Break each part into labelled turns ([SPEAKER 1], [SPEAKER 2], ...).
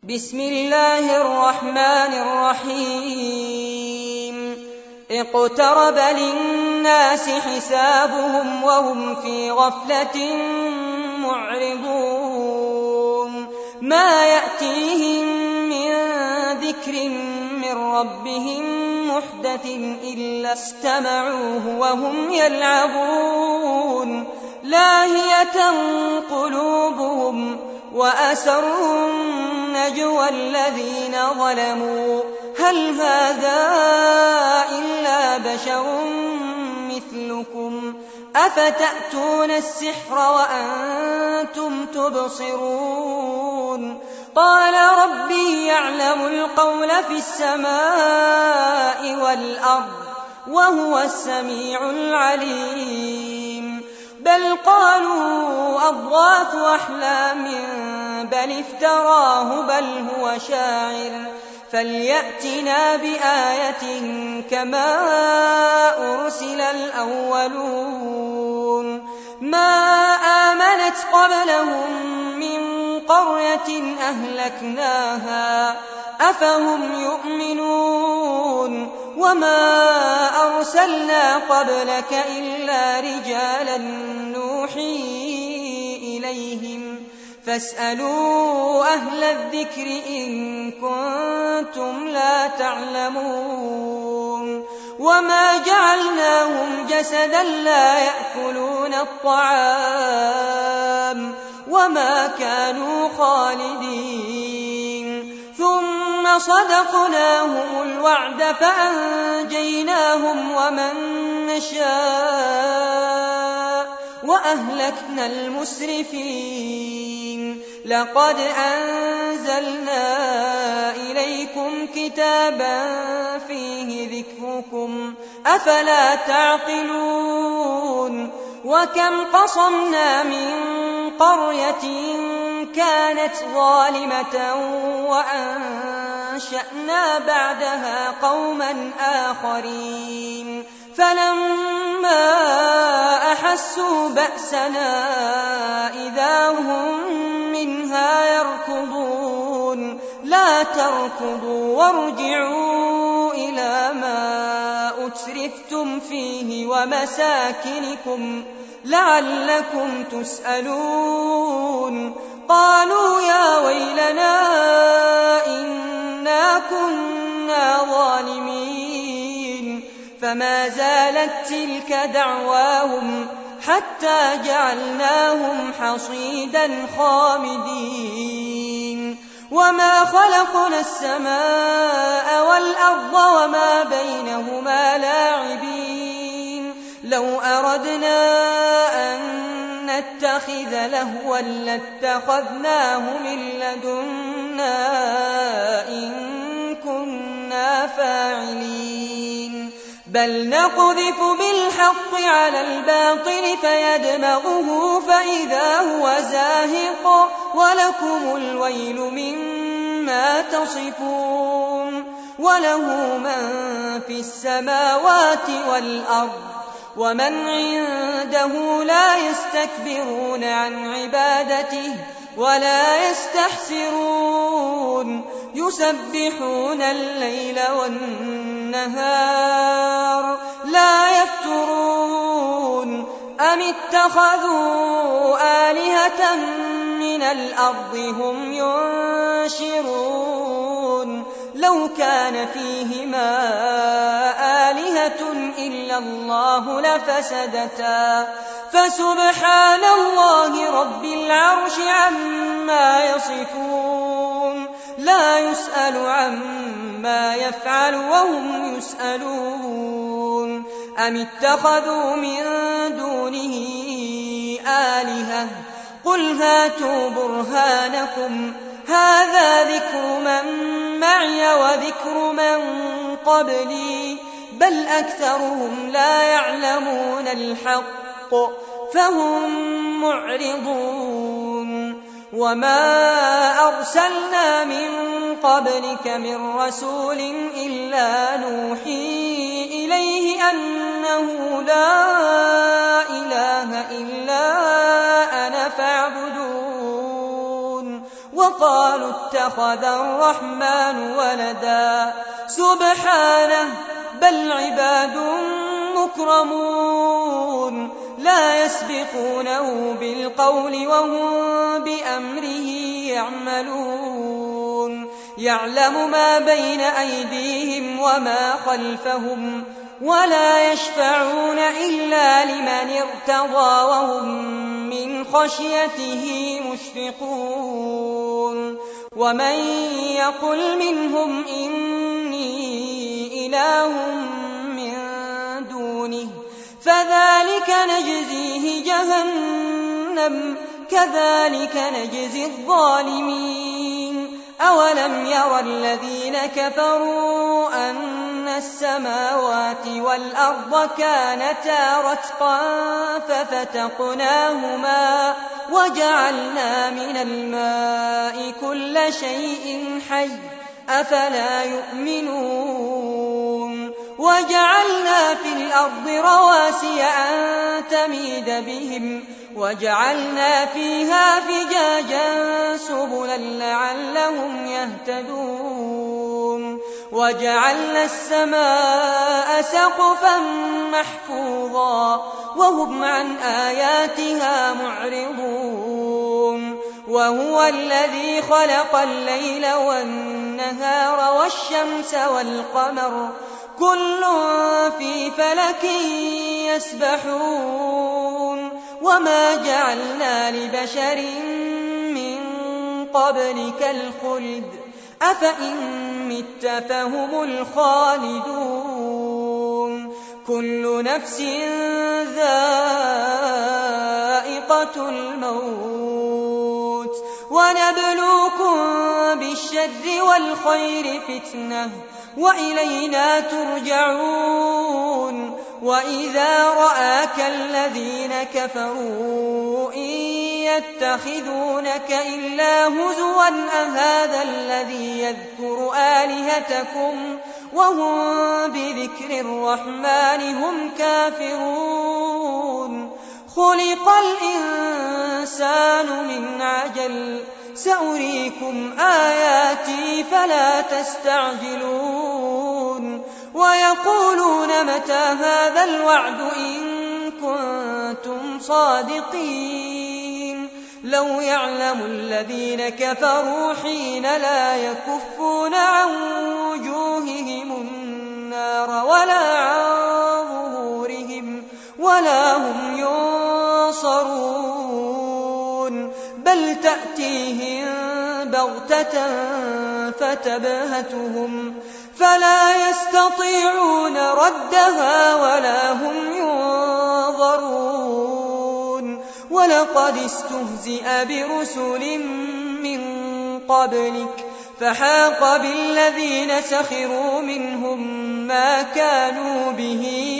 [SPEAKER 1] بسم الله الرحمن الرحيم اقترب للناس حسابهم وهم في غفلة معرضون ما يأتيهم من ذكر من ربهم محدث إلا استمعوه وهم يلعبون لاهية قلوبهم وأسروا النجوى الذين ظلموا هل هذا إلا بشر مثلكم أفتأتون السحر وأنتم تبصرون قال ربي يعلم القول في السماء والأرض وهو السميع العليم بل قالوا أضغاث أحلام بل افتراه بل هو شاعر فليأتنا بآية كما أرسل الأولون ما آمنت قبلهم من قرية أهلكناها أفهم يؤمنون وما أرسلنا قبلك إلا رجالا نوحي إليهم فاسألوا أهل الذكر إن كنتم لا تعلمون وما جعلناهم جسدا لا يأكلون الطعام وما كانوا خالدين ثم صدقناهم الوعد فأنجيناهم ومن نشاء وأهلكنا المسرفين لقد أنزلنا إليكم كتابا فيه ذكركم أفلا تعقلون وكم قصمنا من قرية كانت ظالمة وأنشأنا بعدها قوما آخرين فلما أحسوا بأسنا إذا هم منها يركضون لا تركضوا وارجعوا إلى ما أترفتم فيه ومساكنكم لعلكم تسألون قالوا يا ويلنا إنا كنا ظالمين فما زالت تلك دعواهم حتى جعلناهم حصيدا خامدين وما خلقنا السماء والأرض وما بينهما لاعبين لو أردنا أن نتخذ لهوا لاتخذناه من لدنا إن كنا فاعلين بل نقذف بالحق على الباطل فيدمغه فإذا هو زاهق ولكم الويل مما تصفون وله من في السماوات والأرض ومن عنده لا يستكبرون عن عبادته ولا يستحسرون يسبحون الليل والنهار لا يفترون أم اتخذوا آلهة من الأرض هم ينشرون لو كان فيهما آلهة إلا الله لفسدتا فسبحان الله رب العرش عما يصفون لا يسأل عما يفعل وهم يسألون أم اتخذوا من دونه آلهة قل هاتوا برهانكم هذا ذكر من معي وذكر من قبلي بل أكثرهم لا يعلمون الحق فهم معرضون وما أرسلنا من قبلك من رسول إلا نوحي إليه أنه لا إله إلا أنا فاعبدون وقالوا اتخذ الرحمن ولدا سبحانه بل عباد مكرمون لا يسبقونه بالقول وهم بأمره يعملون يعلم ما بين أيديهم وما خلفهم ولا يشفعون إلا لمن ارتضى وهم من خشيته مشفقون ومن يقل منهم إني إله من دونه فذلك نجزيه جهنم كذلك نجزي الظالمين أولم ير الذين كفروا أن السماوات والأرض كانتا رتقا ففتقناهما وجعلنا من الماء كل شيء حي أفلا يؤمنون وجعلنا في الأرض رواسي أن تميد بهم وجعلنا فيها فجاجا سبلا لعلهم يهتدون وجعلنا السماء سقفا محفوظا وهم عن آياتها معرضون وهو الذي خلق الليل والنهار والشمس والقمر كل في فلك يسبحون وما جعلنا لبشر من قبلك الخلد أفإن مت فهم الخالدون كل نفس ذائقة الموت ونبلوكم بالشر والخير فتنة وإلينا ترجعون وإذا رآك الذين كفروا إن يتخذونك إلا هزوا أهذا الذي يذكر آلهتكم وهم بذكر الرحمن هم كافرون خلق الإنسان من عجل سأريكم آياتي فلا تستعجلون ويقولون متى هذا الوعد إن كنتم صادقين لو يعلم الذين كفروا حين لا يكفون عن وجوههم النار ولا عن ظهورهم ولا هم ينصرون بل تأتيهم بغتة فتبهتهم فلا يستطيعون ردها ولا هم ينظرون ولقد استهزئ برسل من قبلك فحاق بالذين سخروا منهم ما كانوا به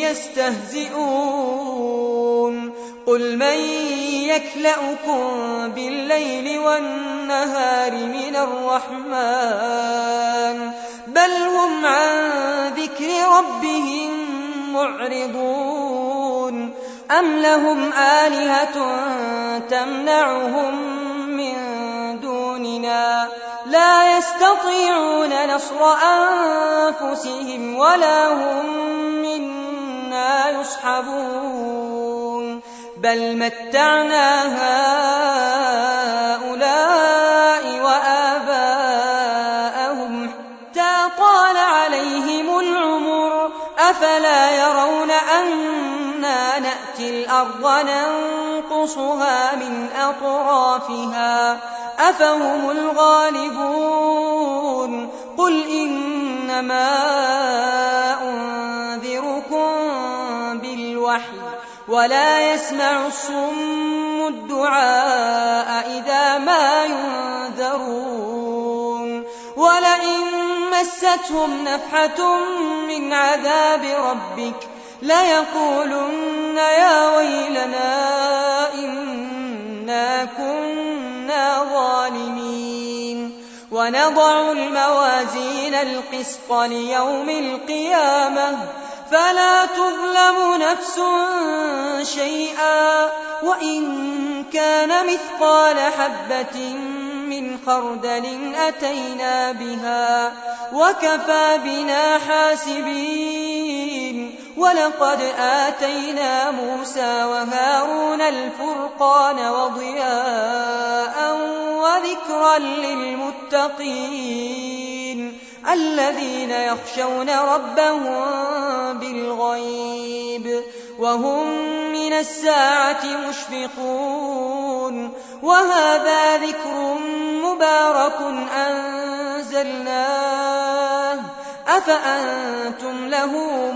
[SPEAKER 1] يستهزئون قل من يكلأكم بالليل والنهار من الرحمن بل هم عن ذكر ربهم معرضون أم لهم آلهة تمنعهم من دوننا لا يستطيعون نصر أنفسهم ولا هم منا يصحبون بل متعنا هؤلاء وآباءهم حتى طال عليهم العمر أفلا يرون أنا نأتي الأرض ننقصها من أطرافها أفهم الغالبون قل إنما أنذركم بالوحي ولا يسمع الصم الدعاء إذا ما ينذرون ولئن مستهم نفحة من عذاب ربك ليقولن يا ويلنا إنا كنا ظالمين ونضع الموازين القسط ليوم القيامة فلا تظلم نفس شيئا وإن كان مثقال حبة من خردل أتينا بها وكفى بنا حاسبين ولقد آتينا موسى وهارون الفرقان وضياء وذكرا للمتقين الذين يخشون ربهم بالغيب وهم من الساعة مشفقون وهذا ذكر مبارك أنزلناه أفأنتم له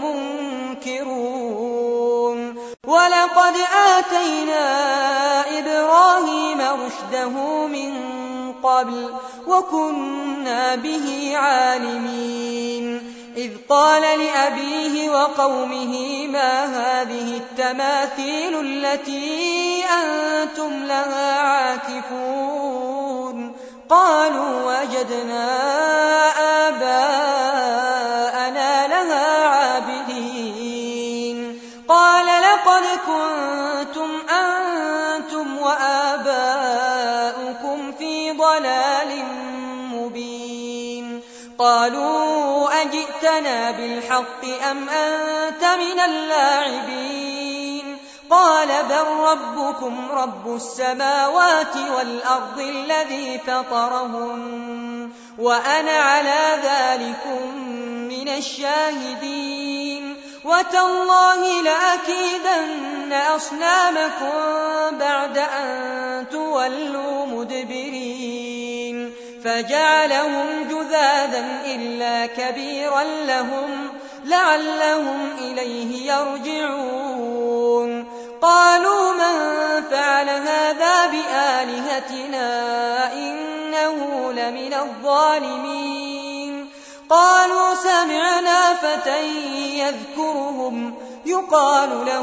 [SPEAKER 1] منكرون ولقد آتينا إبراهيم رشده من قبل وكنا به عالمين إذ قال لأبيه وقومه ما هذه التماثيل التي أنتم لها عاكفون قالوا وجدنا آباءنا لها عابدين قال لقد كنتم أنتم وآباؤكم في ضلال مبين قالوا أجئتنا بالحق أم أنت من اللاعبين قال بل ربكم رب السماوات والأرض الذي فطرهن وأنا على ذلكم من الشاهدين وتالله لأكيدن أصنامكم بعد أن تولوا مدبرين فجعلهم جذاذا إلا كبيرا لهم لعلهم إليه يرجعون قالوا من فعل هذا بآلهتنا إنه لمن الظالمين قالوا سمعنا فتى يذكرهم يقال له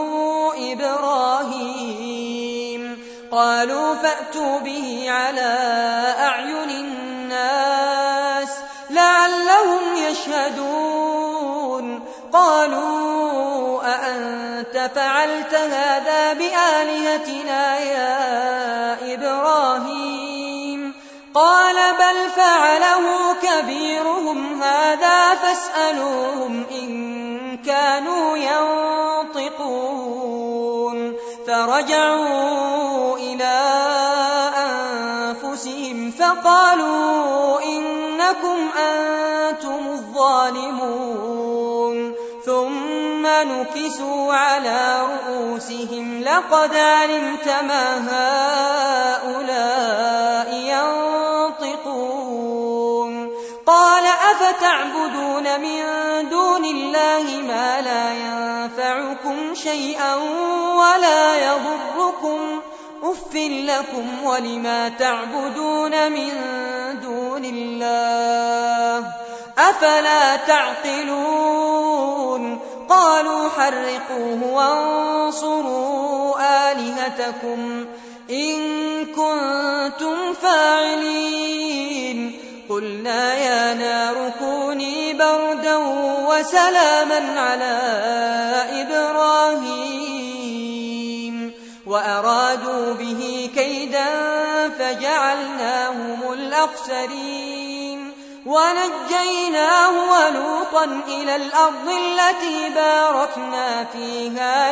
[SPEAKER 1] إبراهيم قالوا فأتوا به على أعين الناس لعلهم يشهدون قالوا أأنت فعلت هذا بآلهتنا يا إبراهيم قال بل فعله كبيرهم هذا فاسألوهم إن كانوا ينطقون فرجعوا إلى أنفسهم فقالوا إنكم أنتم الظالمون ثم نكسوا على رؤوسهم لقد علمت ما هؤلاء ينطقون قال أفتعبدون من دون الله ما لا ينفعكم شيئا ولا يضركم أف لكم ولما تعبدون من دون الله أفلا تعقلون قالوا حرقوه وانصروا آلهتكم إن كنتم فاعلين قلنا يا نار كوني بردا وسلاما على إبراهيم وأرادوا به كيدا فجعلناهم الأخسرين ونجيناه ولوطا إلى الأرض التي باركنا فيها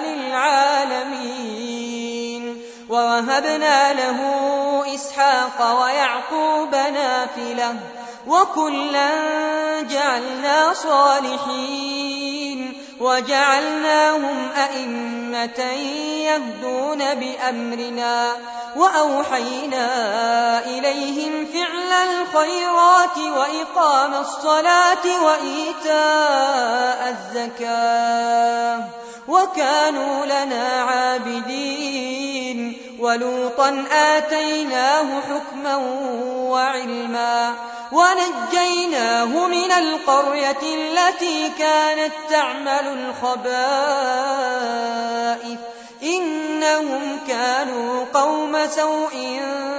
[SPEAKER 1] للعالمين ووهبنا له إسحاق ويعقوب نافلة وكلا جعلنا صالحين وجعلناهم أئمة يهدون بأمرنا وأوحينا إليهم فعل الخيرات وإقام الصلاة وإيتاء الزكاة وكانوا لنا عابدين ولوطا آتيناه حكما وعلما ونجيناه من القرية التي كانت تعمل الخبائث إنهم كانوا قوم سوء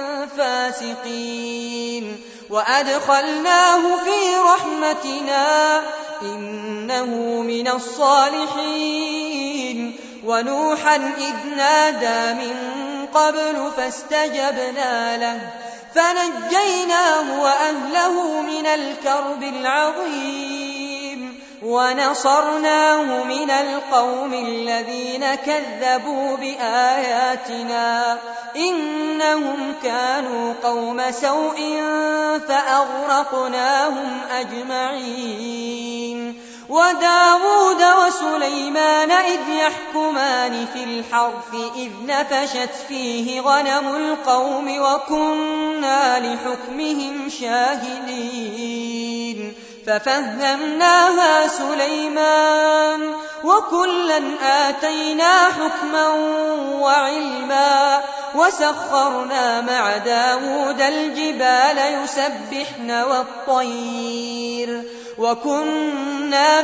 [SPEAKER 1] فاسقين وأدخلناه في رحمتنا إنه من الصالحين ونوحا إذ نادى من قبل فاستجبنا له فنجيناه وأهله من الكرب العظيم ونصرناه من القوم الذين كذبوا بآياتنا إنهم كانوا قوم سوء فأغرقناهم أجمعين. وداود وسليمان إذ يحكمان في الحرث إذ نفشت فيه غنم القوم وكنا لحكمهم شاهدين ففهمناها سليمان وكلا آتينا حكما وعلما وسخرنا مع داود الجبال يسبحن والطير وكنا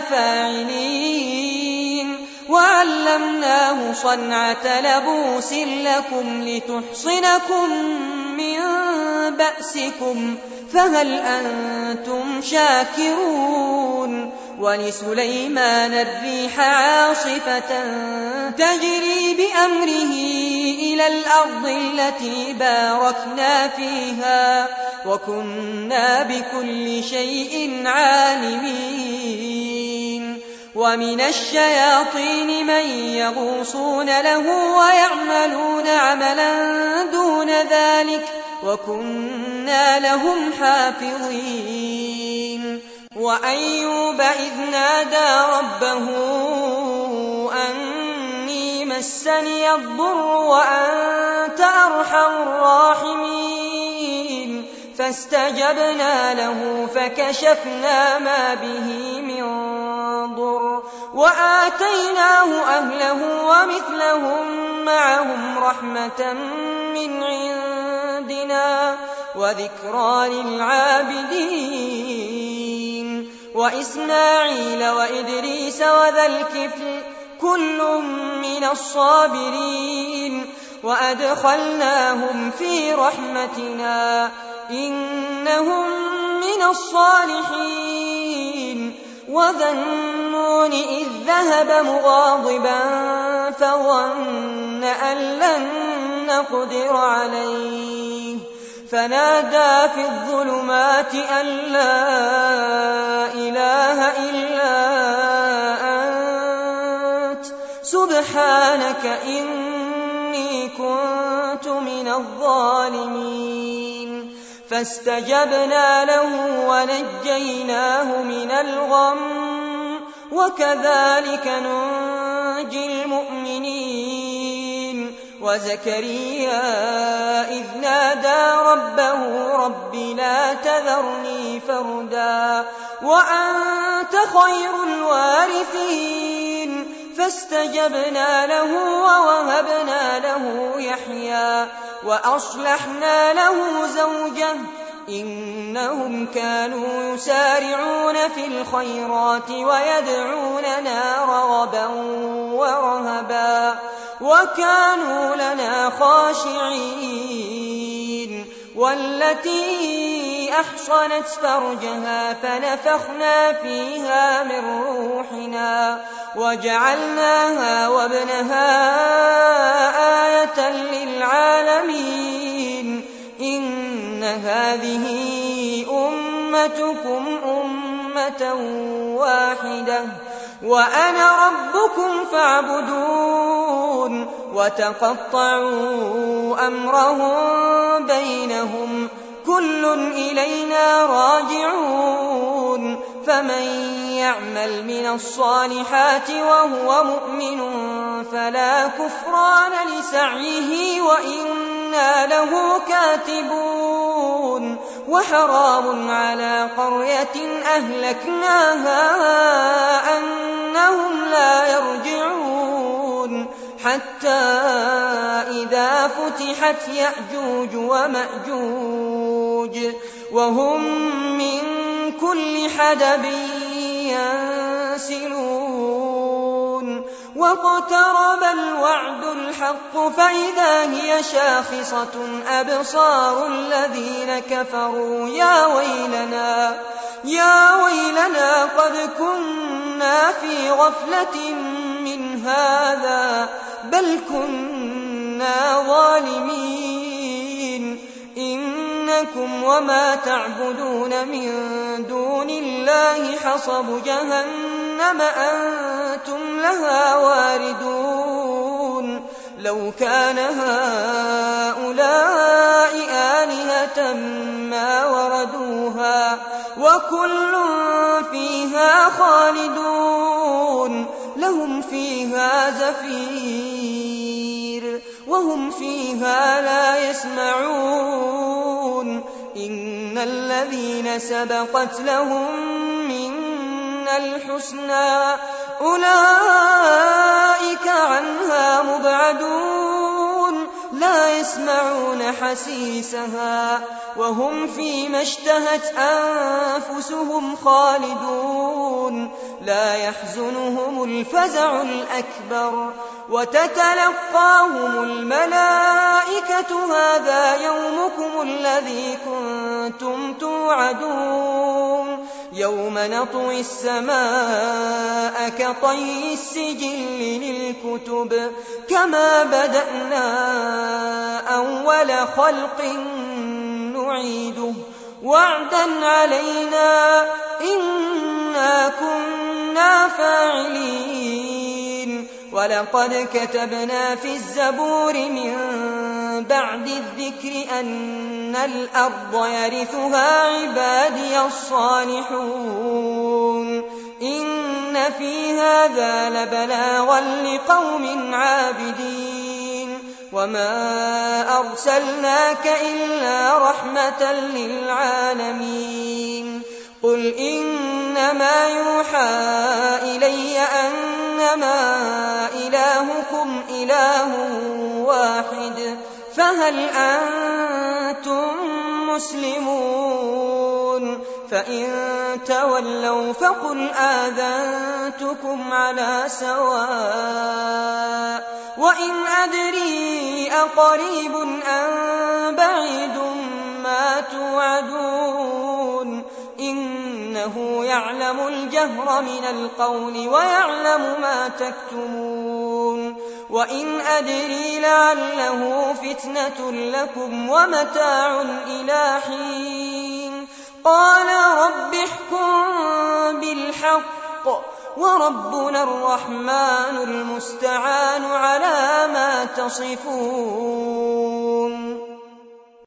[SPEAKER 1] فاعلين وعلمناه صنعة لبوس لكم لتحصنكم من بأسكم فهل أنتم شاكرون. ولسليمان الريح عاصفة تجري بأمره إلى الأرض التي باركنا فيها وكنا بكل شيء عالمين. ومن الشياطين من يغوصون له ويعملون عملا دون ذلك وكنا لهم حافظين. وأيوب إذ نادى ربه أني مسني الضر وأنت أرحم الراحمين فاستجبنا له فكشفنا ما به من ضر وآتيناه أهله ومثلهم معهم رحمة من عندنا وذكرى للعابدين. وإسماعيل وإدريس وذا الكفل كل من الصابرين وأدخلناهم في رحمتنا إنهم من الصالحين. وذا النون إذ ذهب مغاضبا فظن أن لن نقدر عليه فنادى في الظلمات أن لا إله إلا أنت سبحانك إني كنت من الظالمين. فاستجبنا له ونجيناه من الغم وكذلك ننجي المؤمنين. وزكريا إذ نادى ربه رب لا تذرني فردا وأنت خير الوارثين فاستجبنا له ووهبنا له يحيى وأصلحنا له زوجه إنهم كانوا يسارعون في الخيرات ويدعوننا رغبا ورهبا وكانوا لنا خاشعين. والتي أحصنت فرجها فنفخنا فيها من روحنا وجعلناها وابنها آية للعالمين. إن هذه أمتكم أمة واحدة وأنا ربكم فاعبدون. وتقطعوا أمرهم بينهم كل إلينا راجعون. فمن يعمل من الصالحات وهو مؤمن فلا كفران لسعيه وإنا له كاتبون. وحرام على قرية أهلكناها أنهم لا يرجعون حتى إذا فتحت يأجوج ومأجوج وهم من كل حدب ينسلون. واقترب الوعد الحق فإذا هي شاخصة أبصار الذين كفروا يا ويلنا قد كنا في غفلة من هذا بل كنا ظالمين. إن إنكم وما تعبدون من دون الله حصب جهنم أنتم لها واردون لو كان هؤلاء آلهة ما وردوها وكل فيها خالدون لهم فيها زفير وهم فيها لا يسمعون إن الذين سبقت لهم منا الحسنى أولئك عنها مبعدون لا يسمعون حسيسها وهم فيما اشتهت أنفسهم خالدون لا يحزنهم الفزع الأكبر وتتلقاهم الملائكة هذا يومكم الذي كنتم توعدون يوم نطوي السماء كطي السجل للكتب كما بدأنا أول خلق نعيده وعدا علينا إنا كنا فاعلين ولقد كتبنا في الزبور من بعد الذكر أن الأرض يرثها عبادي الصالحون إن في هذا لبلاغا لقوم عابدين وما أرسلناك إلا رحمة للعالمين قل إنما يوحى إلي أنما إلهكم إله واحد فهل أنتم مسلمون فإن تولوا فقل آذنتكم على سواء وإن أدري أقريب أم بعيد ما توعدون إنه يعلم الجهر من القول ويعلم ما تكتمون وإن أدري لعله فتنة لكم ومتاع إلى حين قال رب احكم بالحق وربنا الرحمن المستعان على ما تصفون